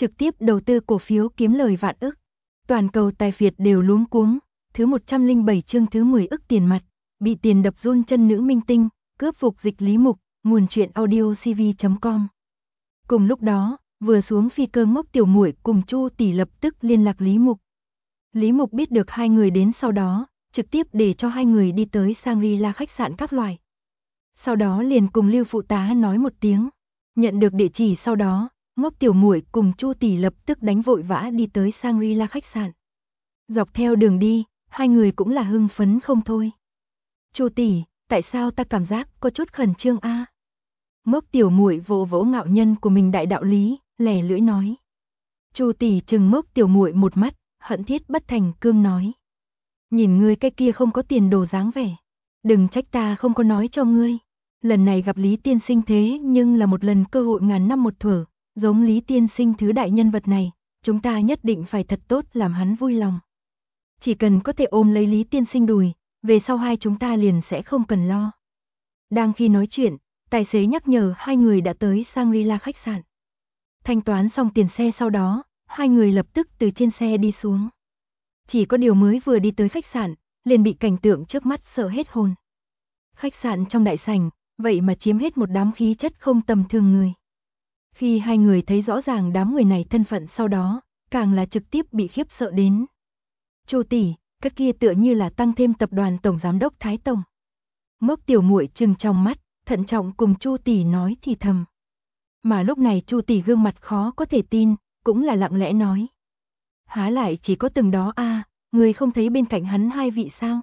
trực tiếp đầu tư cổ phiếu kiếm lời vạn ức. Toàn cầu tài phiệt đều luống cuống, thứ 107 chương thứ 10 ức tiền mặt, bị tiền đập run chân nữ minh tinh, cướp phục dịch Lý Mục, nguồn truyện audio cv.com. Cùng lúc đó, vừa xuống phi cơ Ngốc Tiểu Muội cùng Chu Tỷ lập tức liên lạc Lý Mục. Lý Mục biết được hai người đến sau đó, trực tiếp để cho hai người đi tới Shangri-La khách sạn các loại. Sau đó liền cùng Lưu phụ tá nói một tiếng, nhận được địa chỉ sau đó, Ngốc Tiểu Muội cùng Chu Tỷ lập tức đánh vội vã đi tới Shangri-La khách sạn. Dọc theo đường đi, hai người cũng là hưng phấn không thôi. Chu Tỷ, tại sao ta cảm giác có chút khẩn trương a? Ngốc Tiểu Muội vỗ vỗ ngạo nhân của mình đại đạo lý, lẻ lưỡi nói. Chu Tỷ trừng Ngốc Tiểu Muội một mắt, hận thiết bất thành cương nói. Nhìn ngươi cái kia không có tiền đồ dáng vẻ, đừng trách ta không có nói cho ngươi. Lần này gặp Lý tiên sinh thế nhưng là một lần cơ hội ngàn năm một thuở, giống Lý tiên sinh thứ đại nhân vật này, chúng ta nhất định phải thật tốt làm hắn vui lòng. Chỉ cần có thể ôm lấy Lý tiên sinh đùi, về sau hai chúng ta liền sẽ không cần lo. Đang khi nói chuyện, tài xế nhắc nhở hai người đã tới Shangri-La khách sạn. Thanh toán xong tiền xe sau đó, hai người lập tức từ trên xe đi xuống. Chỉ có điều mới vừa đi tới khách sạn, liền bị cảnh tượng trước mắt sợ hết hồn. Khách sạn trong đại sảnh, vậy mà chiếm hết một đám khí chất không tầm thường người. Khi hai người thấy rõ ràng đám người này thân phận sau đó, càng là trực tiếp bị khiếp sợ đến. Chu Tỷ, cái kia tựa như là tăng thêm tập đoàn tổng giám đốc Thái Tổng. Ngốc Tiểu Muội trừng trong mắt, thận trọng cùng Chu Tỷ nói thì thầm. Mà lúc này Chu Tỷ gương mặt khó có thể tin, cũng là lặng lẽ nói. Há lại chỉ có từng đó a, người không thấy bên cạnh hắn hai vị sao?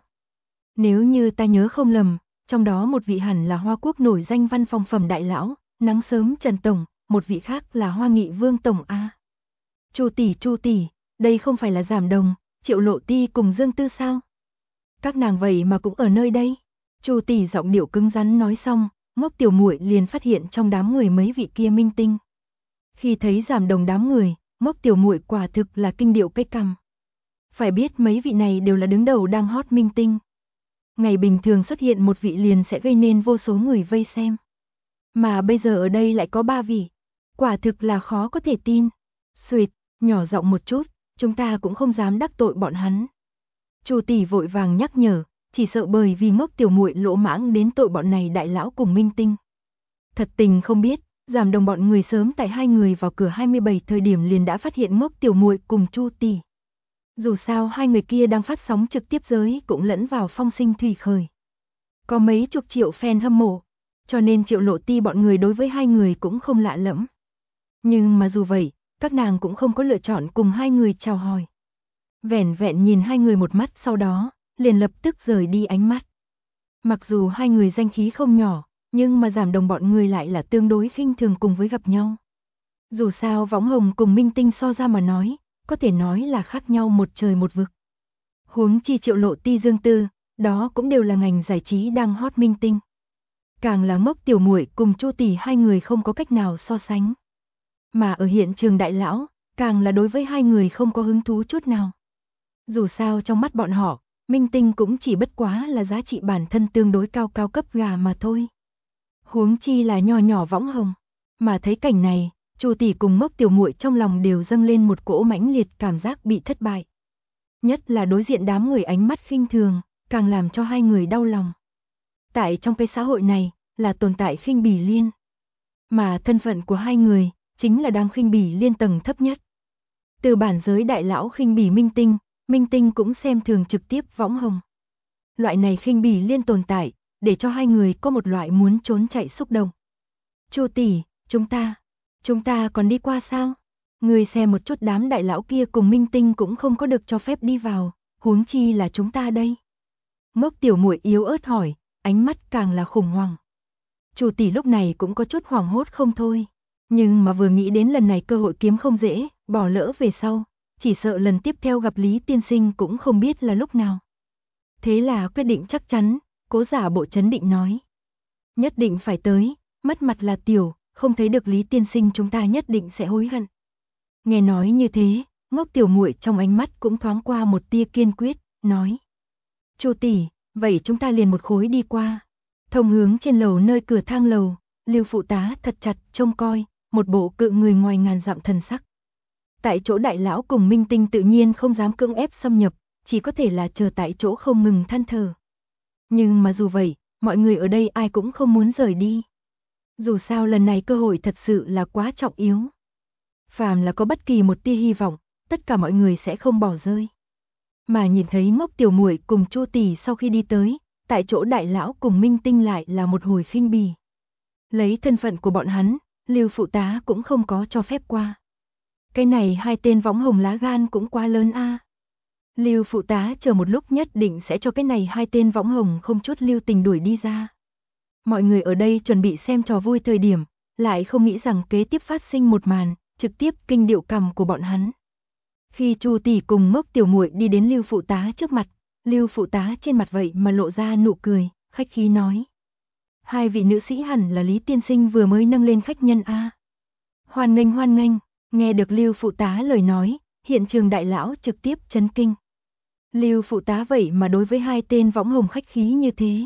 Nếu như ta nhớ không lầm, trong đó một vị hẳn là Hoa Quốc nổi danh văn phòng phẩm đại lão, Nắng Sớm Trần Tổng, một vị khác là Hoa Nghị Vương Tổng a. Chu Tỷ, đây không phải là Giảm Đồng, Triệu Lộ Ti cùng Dương Tư sao? Các nàng vậy mà cũng ở nơi đây. Chu Tỷ giọng điệu cứng rắn nói xong, Ngốc Tiểu Muội liền phát hiện trong đám người mấy vị kia minh tinh. Khi thấy Giảm Đồng đám người, Ngốc Tiểu Muội quả thực là kinh điệu cái cằm. Phải biết mấy vị này đều là đứng đầu đang hot minh tinh. Ngày bình thường xuất hiện một vị liền sẽ gây nên vô số người vây xem. Mà bây giờ ở đây lại có ba vị. Quả thực là khó có thể tin. Xuỵt, nhỏ giọng một chút, chúng ta cũng không dám đắc tội bọn hắn. Chu Tỷ vội vàng nhắc nhở, chỉ sợ bởi vì Ngốc Tiểu Muội lỗ mãng đến tội bọn này đại lão cùng minh tinh. Thật tình không biết, Giảm Đồng bọn người sớm tại hai người vào cửa 27 thời điểm liền đã phát hiện Ngốc Tiểu Muội cùng Chu Tỷ. Dù sao hai người kia đang phát sóng trực tiếp giới cũng lẫn vào phong sinh thủy khởi. Có mấy chục triệu fan hâm mộ, cho nên Triệu Lộ Ti bọn người đối với hai người cũng không lạ lẫm. Nhưng mà dù vậy, các nàng cũng không có lựa chọn cùng hai người chào hỏi. Vẻn vẹn nhìn hai người một mắt sau đó, liền lập tức rời đi ánh mắt. Mặc dù hai người danh khí không nhỏ, nhưng mà Giảm Đồng bọn người lại là tương đối khinh thường cùng với gặp nhau. Dù sao võng hồng cùng minh tinh so ra mà nói, có thể nói là khác nhau một trời một vực. Huống chi Triệu Lộ Ti Dương Tư, đó cũng đều là ngành giải trí đang hot minh tinh. Càng là Ngốc Tiểu Muội cùng Chu Tỷ hai người không có cách nào so sánh. Mà ở hiện trường đại lão, càng là đối với hai người không có hứng thú chút nào. Dù sao trong mắt bọn họ, minh tinh cũng chỉ bất quá là giá trị bản thân tương đối cao cấp gà mà thôi. Huống chi là nho nhỏ võng hồng. Mà thấy cảnh này, Chu Tỷ cùng Ngốc Tiểu Muội trong lòng đều dâng lên một cỗ mãnh liệt cảm giác bị thất bại. Nhất là đối diện đám người ánh mắt khinh thường, càng làm cho hai người đau lòng. Tại trong cái xã hội này, là tồn tại khinh bỉ liên. Mà thân phận của hai người, chính là đang khinh bỉ liên tầng thấp nhất. Từ bản giới đại lão khinh bỉ minh tinh cũng xem thường trực tiếp võng hồng. Loại này khinh bỉ liên tồn tại, để cho hai người có một loại muốn trốn chạy xúc động. Chu Tỷ, chúng ta còn đi qua sao? Người xem một chút đám đại lão kia cùng minh tinh cũng không có được cho phép đi vào, huống chi là chúng ta đây. Ngốc Tiểu Muội yếu ớt hỏi, ánh mắt càng là khủng hoảng. Chu Tỷ lúc này cũng có chút hoảng hốt không thôi, nhưng mà vừa nghĩ đến lần này cơ hội kiếm không dễ, bỏ lỡ về sau, chỉ sợ lần tiếp theo gặp Lý tiên sinh cũng không biết là lúc nào. Thế là quyết định chắc chắn, cố giả bộ trấn định nói. Nhất định phải tới, mất mặt là tiểu, không thấy được Lý tiên sinh chúng ta nhất định sẽ hối hận. Nghe nói như thế, Ngốc Tiểu Muội trong ánh mắt cũng thoáng qua một tia kiên quyết, nói. Chu Tỷ, vậy chúng ta liền một khối đi qua. Thông hướng trên lầu nơi cửa thang lầu, Lưu phụ tá thật chặt trông coi, một bộ cự người ngoài ngàn dặm thần sắc. Tại chỗ đại lão cùng minh tinh tự nhiên không dám cưỡng ép xâm nhập, chỉ có thể là chờ tại chỗ không ngừng than thở. Nhưng mà dù vậy, mọi người ở đây ai cũng không muốn rời đi. Dù sao lần này cơ hội thật sự là quá trọng yếu. Phàm là có bất kỳ một tia hy vọng, tất cả mọi người sẽ không bỏ rơi. Mà nhìn thấy Ngốc Tiểu Muội cùng Chu Tỷ sau khi đi tới, tại chỗ đại lão cùng minh tinh lại là một hồi khinh bỉ. Lấy thân phận của bọn hắn, Lưu phụ tá cũng không có cho phép qua. Cái này hai tên võng hồng lá gan cũng quá lớn a. Lưu phụ tá chờ một lúc nhất định sẽ cho cái này hai tên võng hồng không chút lưu tình đuổi đi ra. Mọi người ở đây chuẩn bị xem trò vui thời điểm, lại không nghĩ rằng kế tiếp phát sinh một màn, trực tiếp kinh điệu cằm của bọn hắn. Khi Chu Tỷ cùng Ngốc Tiểu Muội đi đến Lưu phụ tá trước mặt, Lưu phụ tá trên mặt vậy mà lộ ra nụ cười, khách khí nói: "Hai vị nữ sĩ hẳn là Lý tiên sinh vừa mới nâng lên khách nhân a." Hoan nghênh hoan nghênh. Nghe được Lưu phụ tá lời nói, hiện trường đại lão trực tiếp chấn kinh. Lưu phụ tá vậy mà đối với hai tên võng hồng khách khí như thế.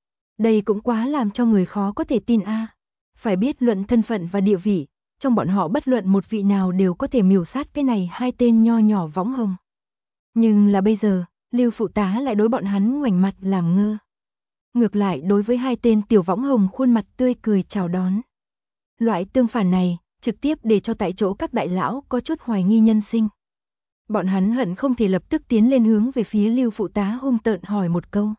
Đây cũng quá làm cho người khó có thể tin a. Phải biết luận thân phận và địa vị, trong bọn họ bất luận một vị nào đều có thể miểu sát cái này hai tên nho nhỏ võng hồng. Nhưng là bây giờ, Lưu phụ tá lại đối bọn hắn ngoảnh mặt làm ngơ. Ngược lại đối với hai tên tiểu võng hồng khuôn mặt tươi cười chào đón. Loại tương phản này, trực tiếp để cho tại chỗ các đại lão có chút hoài nghi nhân sinh. Bọn hắn hận không thể lập tức tiến lên hướng về phía Lưu phụ tá hung tợn hỏi một câu.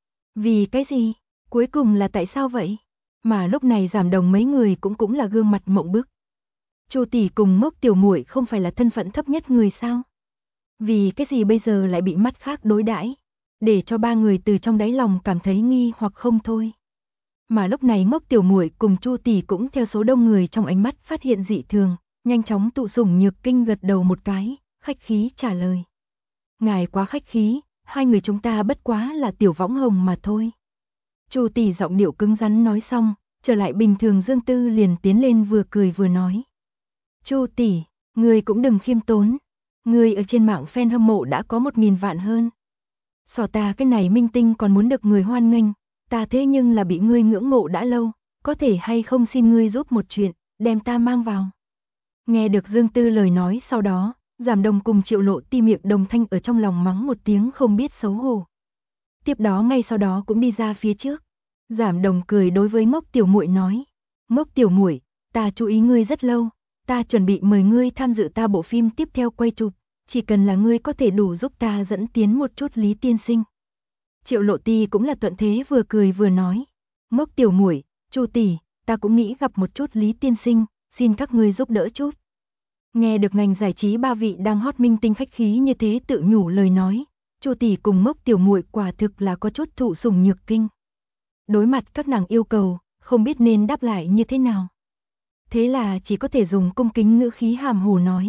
Vì cái gì? Cuối cùng là tại sao vậy? Mà lúc này Giảm Đồng mấy người cũng là gương mặt mộng bức. Chu Tỷ cùng Ngốc Tiểu Muội không phải là thân phận thấp nhất người sao? Vì cái gì bây giờ lại bị mắt khác đối đãi, để cho ba người từ trong đáy lòng cảm thấy nghi hoặc không thôi. Mà lúc này Ngốc Tiểu Muội cùng Chu Tỷ cũng theo số đông người trong ánh mắt phát hiện dị thường, nhanh chóng tụ sủng nhược kinh gật đầu một cái, khách khí trả lời. Ngài quá khách khí, hai người chúng ta bất quá là tiểu võng hồng mà thôi. Chu Tỷ giọng điệu cứng rắn nói xong, trở lại bình thường Dương Tư liền tiến lên vừa cười vừa nói. Chu Tỷ, ngươi cũng đừng khiêm tốn, ngươi ở trên mạng fan hâm mộ đã có 1000 vạn hơn. So ta cái này minh tinh còn muốn được người hoan nghênh, ta thế nhưng là bị ngươi ngưỡng mộ đã lâu, có thể hay không xin ngươi giúp một chuyện, đem ta mang vào. Nghe được Dương Tư lời nói sau đó, Giảm Đồng cùng Triệu Lộ Ti miệng đồng thanh ở trong lòng mắng một tiếng không biết xấu hổ. Tiếp đó ngay sau đó cũng đi ra phía trước. Giảm Đồng cười đối với Ngốc Tiểu Muội nói: "Ngốc Tiểu Muội, ta chú ý ngươi rất lâu, ta chuẩn bị mời ngươi tham dự ta bộ phim tiếp theo quay chụp, chỉ cần là ngươi có thể đủ giúp ta dẫn tiến một chút Lý tiên sinh." Triệu Lộ Ti cũng là thuận thế vừa cười vừa nói: "Ngốc Tiểu Muội, Chu Tỷ, ta cũng nghĩ gặp một chút Lý tiên sinh, xin các ngươi giúp đỡ chút." Nghe được ngành giải trí ba vị đang hot minh tinh khách khí như thế tự nhủ lời nói, Chu Tỷ cùng Ngốc Tiểu Muội quả thực là có chút thụ sủng nhược kinh. Đối mặt các nàng yêu cầu, không biết nên đáp lại như thế nào. Thế là chỉ có thể dùng cung kính ngữ khí hàm hồ nói: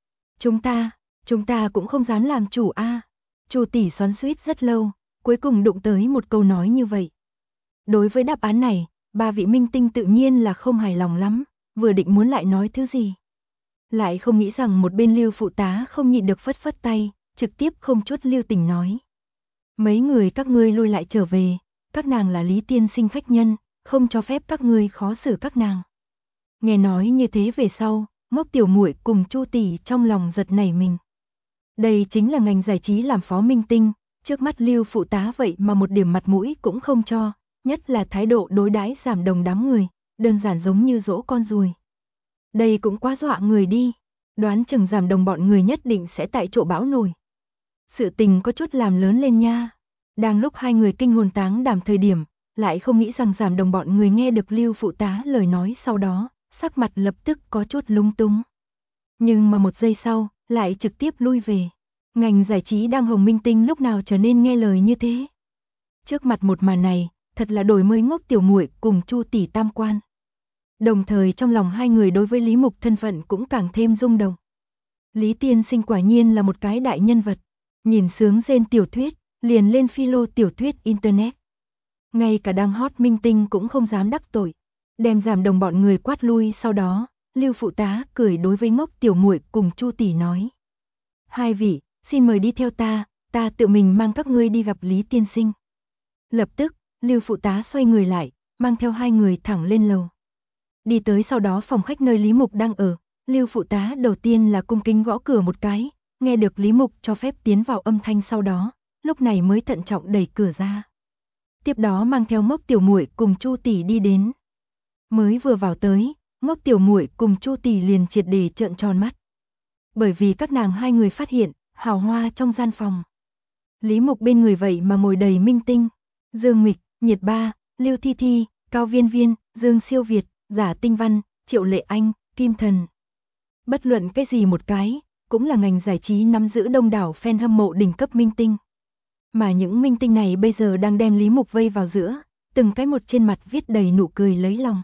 Chúng ta cũng không dám làm chủ a." Chu Tỷ xoắn xuýt rất lâu, cuối cùng đụng tới một câu nói như vậy. Đối với đáp án này, ba vị minh tinh tự nhiên là không hài lòng lắm, vừa định muốn lại nói thứ gì. Lại không nghĩ rằng một bên Lưu phụ tá không nhịn được phất phất tay, trực tiếp không chút lưu tình nói: "Mấy người các ngươi lui lại trở về, các nàng là Lý tiên sinh khách nhân, không cho phép các ngươi khó xử các nàng." Nghe nói như thế về sau, Ngốc Tiểu Muội cùng Chu Tỷ trong lòng giật nảy mình. Đây chính là ngành giải trí làm phó minh tinh, trước mắt Lưu phụ tá vậy mà một điểm mặt mũi cũng không cho, nhất là thái độ đối đãi Giảm Đồng đám người, đơn giản giống như dỗ con ruồi. Đây cũng quá dọa người đi, đoán chừng Giảm Đồng bọn người nhất định sẽ tại chỗ bão nổi. Sự tình có chút làm lớn lên nha. Đang lúc hai người kinh hồn táng đảm thời điểm, lại không nghĩ rằng Giảm Đồng bọn người nghe được Lưu phụ tá lời nói sau đó, sắc mặt lập tức có chút lung túng. Nhưng mà một giây sau, lại trực tiếp lui về. Ngành giải trí đang hồng minh tinh lúc nào trở nên nghe lời như thế. Trước mặt một màn này, thật là đổi mới Ngốc Tiểu Muội cùng Chu Tỷ tam quan. Đồng thời trong lòng hai người đối với Lý Mục thân phận cũng càng thêm rung động. Lý tiên sinh quả nhiên là một cái đại nhân vật, nhìn sướng rên tiểu thuyết, liền lên philo tiểu thuyết internet. Ngay cả đang hot minh tinh cũng không dám đắc tội, đem Giảm Đồng bọn người quát lui. Sau đó, Lưu phụ tá cười đối với Ngốc Tiểu Muội cùng Chu Tỷ nói: "Hai vị, xin mời đi theo ta tự mình mang các ngươi đi gặp Lý tiên sinh." Lập tức, Lưu phụ tá xoay người lại, mang theo hai người thẳng lên lầu. Đi tới sau đó phòng khách nơi Lý Mục đang ở, Lưu phụ tá đầu tiên là cung kính gõ cửa một cái, nghe được Lý Mục cho phép tiến vào âm thanh sau đó, lúc này mới thận trọng đẩy cửa ra. Tiếp đó mang theo Ngốc tiểu muội cùng Chu tỷ đi đến. Mới vừa vào tới, Ngốc tiểu muội cùng Chu tỷ liền triệt để trợn tròn mắt. Bởi vì các nàng hai người phát hiện, hào hoa trong gian phòng. Lý Mục bên người vậy mà ngồi đầy minh tinh, Dương Mịch, Nhiệt Ba, Lưu Thi Thi, Cao Viên Viên, Dương Siêu Việt, Giả Tinh Văn, Triệu Lệ Anh, Kim Thần. Bất luận cái gì một cái, cũng là ngành giải trí nắm giữ đông đảo fan hâm mộ đỉnh cấp minh tinh. Mà những minh tinh này bây giờ đang đem Lý Mục vây vào giữa, từng cái một trên mặt viết đầy nụ cười lấy lòng.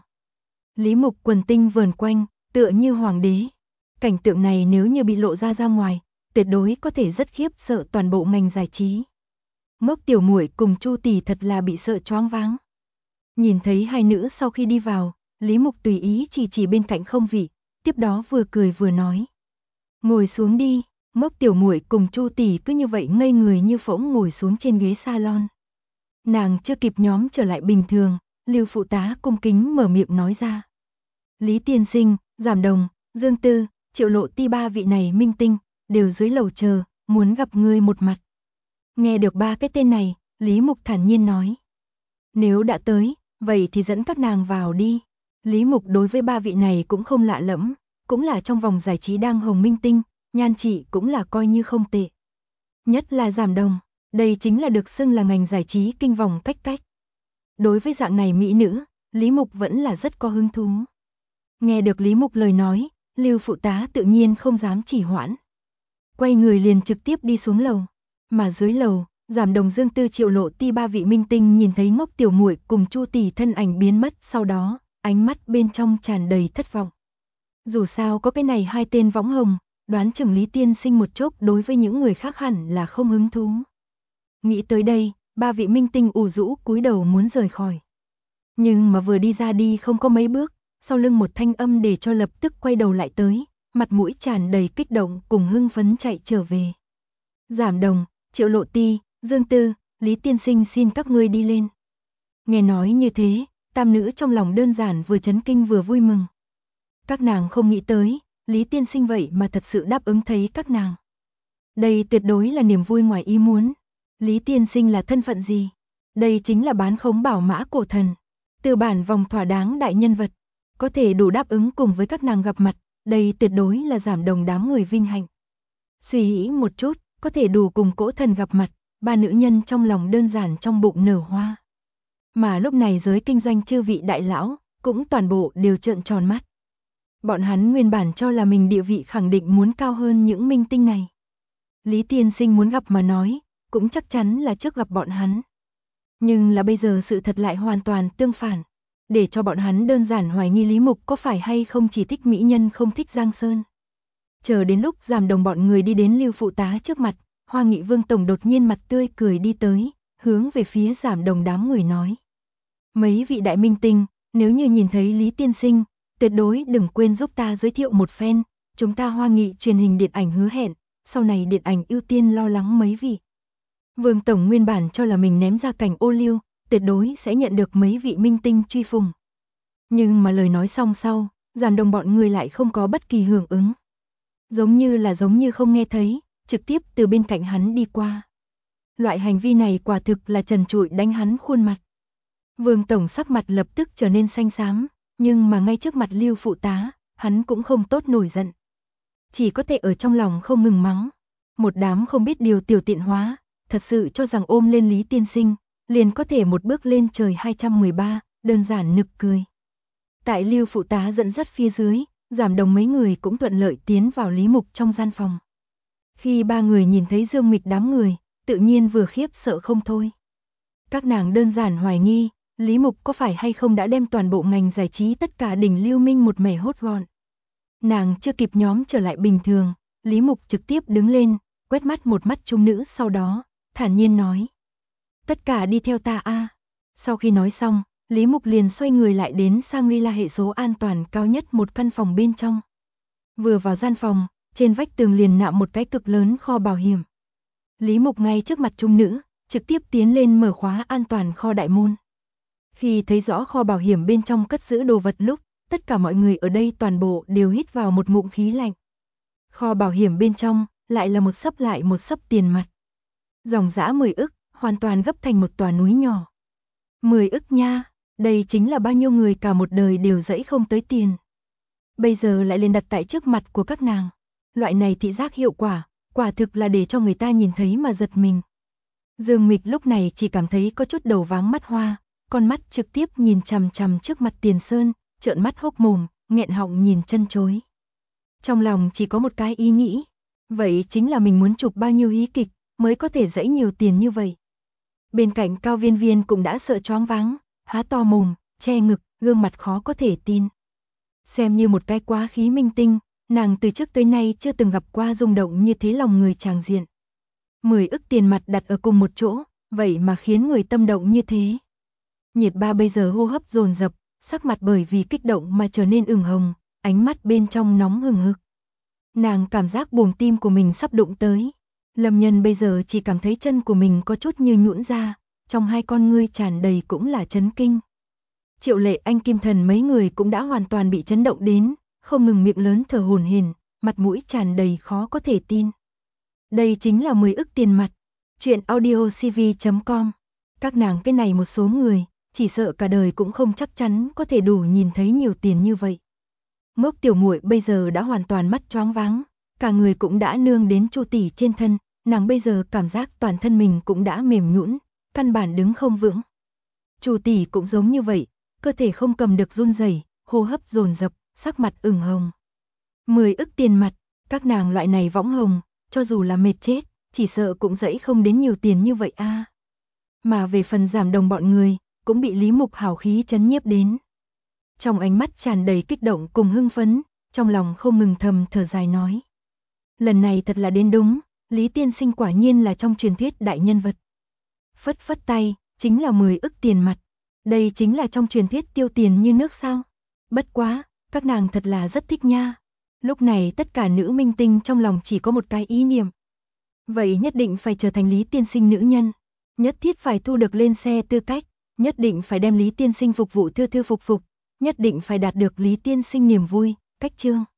Lý Mục quần tinh vờn quanh, tựa như hoàng đế. Cảnh tượng này nếu như bị lộ ra ngoài, tuyệt đối có thể rất khiếp sợ toàn bộ ngành giải trí. Ngốc tiểu muội cùng Chu tỷ thật là bị sợ choáng váng. Nhìn thấy hai nữ sau khi đi vào, Lý Mục tùy ý chỉ bên cạnh không vị, tiếp đó vừa cười vừa nói: "Ngồi xuống đi." Ngốc tiểu muội cùng Chu tỷ cứ như vậy ngây người như phỗng ngồi xuống trên ghế salon. Nàng chưa kịp nhóm trở lại bình thường, Lưu phụ tá cung kính mở miệng nói ra: "Lý tiên sinh, Giảm Đồng, Dương Tư, Triệu Lộ Ti ba vị này minh tinh đều dưới lầu chờ, muốn gặp ngươi một mặt." Nghe được ba cái tên này, Lý Mục thản nhiên nói: "Nếu đã tới, vậy thì dẫn các nàng vào đi." Lý Mục đối với ba vị này cũng không lạ lẫm, cũng là trong vòng giải trí đang hồng minh tinh, nhan trị cũng là coi như không tệ. Nhất là Giảm Đồng, đây chính là được xưng là ngành giải trí kinh vòng cách. Đối với dạng này mỹ nữ, Lý Mục vẫn là rất có hứng thú. Nghe được Lý Mục lời nói, Lưu phụ tá tự nhiên không dám trì hoãn. Quay người liền trực tiếp đi xuống lầu, mà dưới lầu, Giảm Đồng, Dương Tư, Triệu Lộ Ti ba vị minh tinh nhìn thấy Ngốc tiểu muội cùng Chu tỷ thân ảnh biến mất, sau đó, ánh mắt bên trong tràn đầy thất vọng. Dù sao có cái này hai tên võng hồng, đoán chừng Lý tiên sinh một chốc đối với những người khác hẳn là không hứng thú. Nghĩ tới đây, ba vị minh tinh ủ rũ cúi đầu muốn rời khỏi. Nhưng mà vừa đi ra đi không có mấy bước, sau lưng một thanh âm để cho lập tức quay đầu lại tới, mặt mũi tràn đầy kích động cùng hưng phấn chạy trở về. Giảm Đồng, Triệu Lộ Ti, Dương Tư, Lý tiên sinh xin các ngươi đi lên. Nghe nói như thế, tam nữ trong lòng đơn giản vừa chấn kinh vừa vui mừng. Các nàng không nghĩ tới, Lý tiên sinh vậy mà thật sự đáp ứng thấy các nàng. Đây tuyệt đối là niềm vui ngoài ý muốn. Lý tiên sinh là thân phận gì? Đây chính là bán khống bảo mã cổ thần, từ bản vòng thỏa đáng đại nhân vật, có thể đủ đáp ứng cùng với các nàng gặp mặt, đây tuyệt đối là Giảm Đồng đám người vinh hạnh. Suy nghĩ một chút, có thể đủ cùng cỗ thần gặp mặt, ba nữ nhân trong lòng đơn giản trong bụng nở hoa. Mà lúc này giới kinh doanh chư vị đại lão, cũng toàn bộ đều trợn tròn mắt. Bọn hắn nguyên bản cho là mình địa vị khẳng định muốn cao hơn những minh tinh này. Lý tiên sinh muốn gặp mà nói, cũng chắc chắn là trước gặp bọn hắn. Nhưng là bây giờ sự thật lại hoàn toàn tương phản, để cho bọn hắn đơn giản hoài nghi Lý Mục có phải hay không chỉ thích mỹ nhân không thích Giang Sơn. Chờ đến lúc Giảm Đồng bọn người đi đến Lưu phụ tá trước mặt, Hoa Nghị Vương tổng đột nhiên mặt tươi cười đi tới, hướng về phía Giảm Đồng đám người nói: "Mấy vị đại minh tinh, nếu như nhìn thấy Lý tiên sinh, tuyệt đối đừng quên giúp ta giới thiệu một phen, chúng ta Hoa Nghị truyền hình điện ảnh hứa hẹn, sau này điện ảnh ưu tiên lo lắng mấy vị." Vương tổng nguyên bản cho là mình ném ra cảnh ô liu, tuyệt đối sẽ nhận được mấy vị minh tinh truy phùng. Nhưng mà lời nói xong sau, Giảm Đồng bọn người lại không có bất kỳ hưởng ứng. Giống như không nghe thấy, trực tiếp từ bên cạnh hắn đi qua. Loại hành vi này quả thực là trần trụi đánh hắn khuôn mặt. Vương tổng sắc mặt lập tức trở nên xanh xám, nhưng mà ngay trước mặt Lưu phụ tá, hắn cũng không tốt nổi giận. Chỉ có thể ở trong lòng không ngừng mắng. Một đám không biết điều tiểu tiện hóa, thật sự cho rằng ôm lên Lý tiên sinh, liền có thể một bước lên trời 213, đơn giản nực cười. Tại Lưu phụ tá dẫn dắt phía dưới, Giảm Đồng mấy người cũng thuận lợi tiến vào Lý Mục trong gian phòng. Khi ba người nhìn thấy Dương Mịch đám người, tự nhiên vừa khiếp sợ không thôi. Các nàng đơn giản hoài nghi, Lý Mục có phải hay không đã đem toàn bộ ngành giải trí tất cả đỉnh lưu minh một mẻ hốt gọn. Nàng chưa kịp nhóm trở lại bình thường, Lý Mục trực tiếp đứng lên, quét mắt một mắt trung nữ, sau đó thản nhiên nói: "Tất cả đi theo ta a." Sau khi nói xong, Lý Mục liền xoay người lại đến Shangri-La hệ số an toàn cao nhất một căn phòng bên trong. Vừa vào gian phòng, trên vách tường liền nạm một cái cực lớn kho bảo hiểm. Lý Mục ngay trước mặt trung nữ, trực tiếp tiến lên mở khóa an toàn kho đại môn. Khi thấy rõ kho bảo hiểm bên trong cất giữ đồ vật lúc, tất cả mọi người ở đây toàn bộ đều hít vào một ngụm khí lạnh. Kho bảo hiểm bên trong, lại là một xấp lại một xấp tiền mặt. Dòng dã 10 ức, hoàn toàn gấp thành một tòa núi nhỏ. 10 ức nha, đây chính là bao nhiêu người cả một đời đều dẫy không tới tiền. Bây giờ lại lên đặt tại trước mặt của các nàng. Loại này thị giác hiệu quả, quả thực là để cho người ta nhìn thấy mà giật mình. Dương Mịch lúc này chỉ cảm thấy có chút đầu váng mắt hoa, con mắt trực tiếp nhìn chằm chằm trước mặt Tiền Sơn, trợn mắt hốc mồm, nghẹn họng nhìn chân chối. Trong lòng chỉ có một cái ý nghĩ, vậy chính là mình muốn chụp bao nhiêu hí kịch mới có thể dẫy nhiều tiền như vậy. Bên cạnh Cao Viên Viên cũng đã sợ choáng váng, há to mồm, che ngực, gương mặt khó có thể tin. Xem như một cái quá khí minh tinh, nàng từ trước tới nay chưa từng gặp qua rung động như thế lòng người tràng diện. 10 ức tiền mặt đặt ở cùng một chỗ, vậy mà khiến người tâm động như thế. Nhiệt Ba bây giờ hô hấp dồn dập, sắc mặt bởi vì kích động mà trở nên ửng hồng, ánh mắt bên trong nóng hừng hực. Nàng cảm giác buồng tim của mình sắp đụng tới. Lâm Nhân bây giờ chỉ cảm thấy chân của mình có chút như nhũn ra, trong hai con ngươi tràn đầy cũng là chấn kinh. Triệu Lệ, Anh Kim Thần mấy người cũng đã hoàn toàn bị chấn động đến, không ngừng miệng lớn thở hổn hển, mặt mũi tràn đầy khó có thể tin. Đây chính là 10 ức tiền mặt. Chuyện audiocv.com. Các nàng cái này một số người, chỉ sợ cả đời cũng không chắc chắn có thể đủ nhìn thấy nhiều tiền như vậy. Ngốc tiểu muội bây giờ đã hoàn toàn mắt choáng váng, cả người cũng đã nương đến Chu tỷ trên thân, nàng bây giờ cảm giác toàn thân mình cũng đã mềm nhũn, căn bản đứng không vững. Chu tỷ cũng giống như vậy, cơ thể không cầm được run rẩy, hô hấp dồn dập, sắc mặt ửng hồng. 10 ức tiền mặt, các nàng loại này võng hồng, cho dù là mệt chết, chỉ sợ cũng dẫy không đến nhiều tiền như vậy a. Mà về phần Giảm Đồng bọn người, cũng bị Lý Mục hào khí chấn nhiếp đến. Trong ánh mắt tràn đầy kích động cùng hưng phấn, trong lòng không ngừng thầm thở dài nói. Lần này thật là đến đúng, Lý tiên sinh quả nhiên là trong truyền thuyết đại nhân vật. Phất phất tay, chính là 10 ức tiền mặt. Đây chính là trong truyền thuyết tiêu tiền như nước sao? Bất quá, các nàng thật là rất thích nha. Lúc này tất cả nữ minh tinh trong lòng chỉ có một cái ý niệm. Vậy nhất định phải trở thành Lý tiên sinh nữ nhân. Nhất thiết phải thu được lên xe tư cách. Nhất định phải đem Lý tiên sinh phục vụ thư thư phục phục. Nhất định phải đạt được Lý tiên sinh niềm vui, cách chương.